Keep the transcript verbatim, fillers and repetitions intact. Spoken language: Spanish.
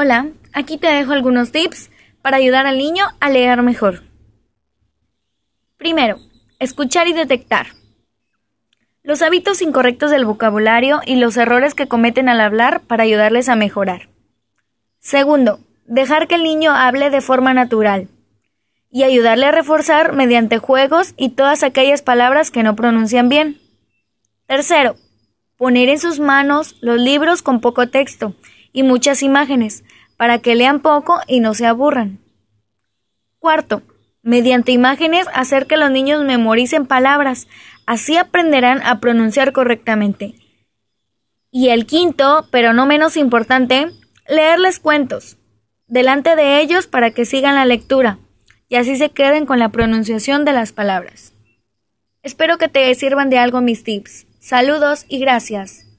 Hola, aquí te dejo algunos tips para ayudar al niño a leer mejor. Primero, escuchar y detectar los hábitos incorrectos del vocabulario y los errores que cometen al hablar para ayudarles a mejorar. Segundo, dejar que el niño hable de forma natural y ayudarle a reforzar mediante juegos y todas aquellas palabras que no pronuncian bien. Tercero, poner en sus manos los libros con poco texto y muchas imágenes para que lean poco y no se aburran. Cuarto, mediante imágenes hacer que los niños memoricen palabras, así aprenderán a pronunciar correctamente. Y el quinto, pero no menos importante, leerles cuentos delante de ellos para que sigan la lectura y así se queden con la pronunciación de las palabras. Espero que te sirvan de algo mis tips. Saludos y gracias.